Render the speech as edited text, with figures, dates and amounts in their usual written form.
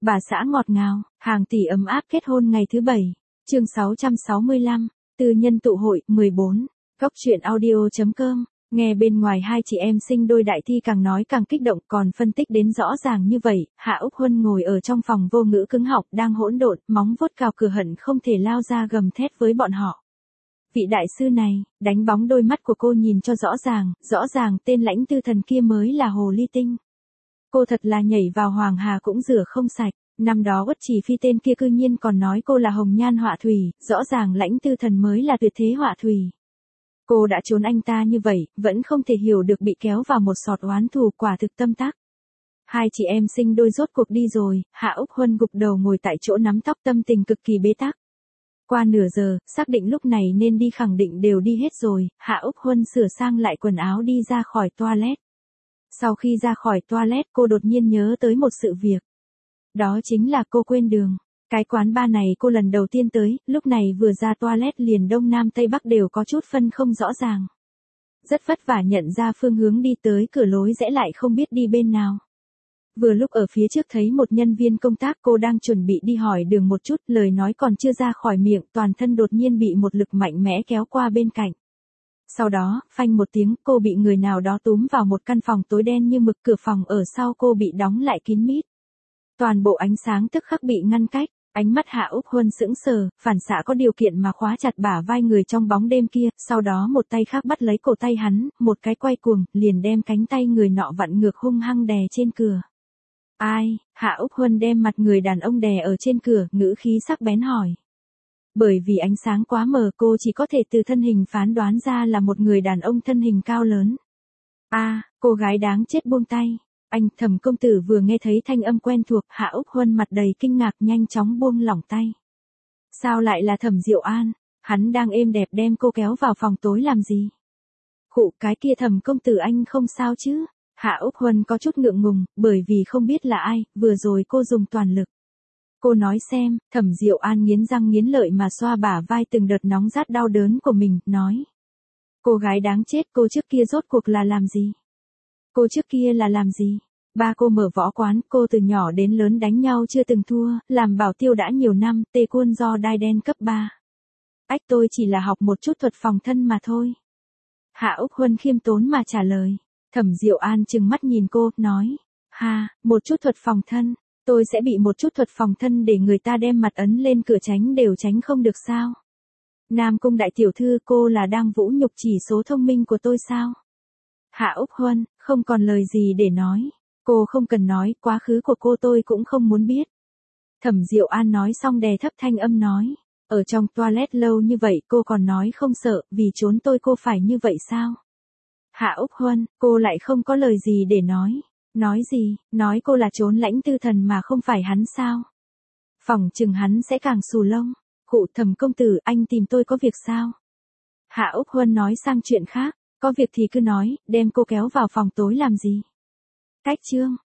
Bà xã ngọt ngào, hàng tỷ ấm áp kết hôn ngày thứ 7. Chương 665, tư nhân tụ hội 14. Góc truyện audio.com. Nghe bên ngoài hai chị em sinh đôi Đại Thi càng nói càng kích động, còn phân tích đến rõ ràng như vậy. Hạ Úc Huân ngồi ở trong phòng vô ngữ cứng họng đang hỗn độn, móng vuốt cào cửa hận không thể lao ra gầm thét với bọn họ. Vị đại sư này, đánh bóng đôi mắt của cô nhìn cho rõ ràng tên lãnh tư thần kia mới là hồ ly tinh. Cô thật là nhảy vào hoàng hà cũng rửa không sạch. Năm đó Uất Chỉ Phi tên kia cư nhiên còn nói cô là hồng nhan họa thủy, rõ ràng lãnh tư thần mới là tuyệt thế họa thủy. Cô đã trốn anh ta như vậy, vẫn không thể hiểu được bị kéo vào một sọt oán thù, quả thực tâm tắc. Hai chị em sinh đôi rốt cuộc đi rồi, Hạ Úc Huân gục đầu ngồi tại chỗ nắm tóc, tâm tình cực kỳ bế tắc. Qua nửa giờ, xác định lúc này nên đi khẳng định đều đi hết rồi, Hạ Úc Huân sửa sang lại quần áo đi ra khỏi toilet. Sau khi ra khỏi toilet cô đột nhiên nhớ tới một sự việc. Đó chính là cô quên đường. Cái quán bar này cô lần đầu tiên tới, lúc này vừa ra toilet liền đông nam tây bắc đều có chút phân không rõ ràng. Rất vất vả nhận ra phương hướng đi tới cửa lối rẽ lại không biết đi bên nào. Vừa lúc ở phía trước thấy một nhân viên công tác, cô đang chuẩn bị đi hỏi đường một chút, lời nói còn chưa ra khỏi miệng, toàn thân đột nhiên bị một lực mạnh mẽ kéo qua bên cạnh. Sau đó, phanh một tiếng, cô bị người nào đó túm vào một căn phòng tối đen như mực, cửa phòng ở sau cô bị đóng lại kín mít. Toàn bộ ánh sáng tức khắc bị ngăn cách, ánh mắt Hạ Úc Huân sững sờ, phản xạ có điều kiện mà khóa chặt bả vai người trong bóng đêm kia, sau đó một tay khác bắt lấy cổ tay hắn, một cái quay cuồng, liền đem cánh tay người nọ vặn ngược hung hăng đè trên cửa. Ai? Hạ Úc Huân đem mặt người đàn ông đè ở trên cửa, ngữ khí sắc bén hỏi. Bởi vì ánh sáng quá mờ cô chỉ có thể từ thân hình phán đoán ra là một người đàn ông thân hình cao lớn. Cô gái đáng chết buông tay. Anh Thẩm công tử vừa nghe thấy thanh âm quen thuộc, Hạ Úc Huân mặt đầy kinh ngạc nhanh chóng buông lỏng tay. Sao lại là Thẩm Diệu An? Hắn đang êm đẹp đem cô kéo vào phòng tối làm gì? Khụ, cái kia Thẩm công tử anh không sao chứ? Hạ Úc Huân có chút ngượng ngùng, bởi vì không biết là ai, vừa rồi cô dùng toàn lực. Cô nói xem, Thẩm Diệu An nghiến răng nghiến lợi mà xoa bả vai từng đợt nóng rát đau đớn của mình, nói. Cô gái đáng chết, cô trước kia rốt cuộc là làm gì? Cô trước kia là làm gì? Ba cô mở võ quán, cô từ nhỏ đến lớn đánh nhau chưa từng thua, làm bảo tiêu đã nhiều năm, tê quân do đai đen cấp 3. Tôi chỉ là học một chút thuật phòng thân mà thôi. Hạ Úc Huân khiêm tốn mà trả lời. Thẩm Diệu An trừng mắt nhìn cô, nói. Một chút thuật phòng thân, tôi sẽ bị một chút thuật phòng thân để người ta đem mặt ấn lên cửa tránh đều tránh không được sao? Nam Cung đại tiểu thư, cô là đang vũ nhục chỉ số thông minh của tôi sao? Hạ Úc Huân, không còn lời gì để nói. Cô không cần nói, quá khứ của cô tôi cũng không muốn biết. Thẩm Diệu An nói xong đè thấp thanh âm nói. Ở trong toilet lâu như vậy cô còn nói không sợ, vì trốn tôi cô phải như vậy sao? Hạ Úc Huân, cô lại không có lời gì để nói. Nói gì? Nói cô là trốn lãnh tư thần mà không phải hắn sao? Phỏng chừng hắn sẽ càng xù lông. Khụ, Thẩm công tử, anh tìm tôi có việc sao? Hạ Úc Huân nói sang chuyện khác. Có việc thì cứ nói, đem cô kéo vào phòng tối làm gì? Cách chương.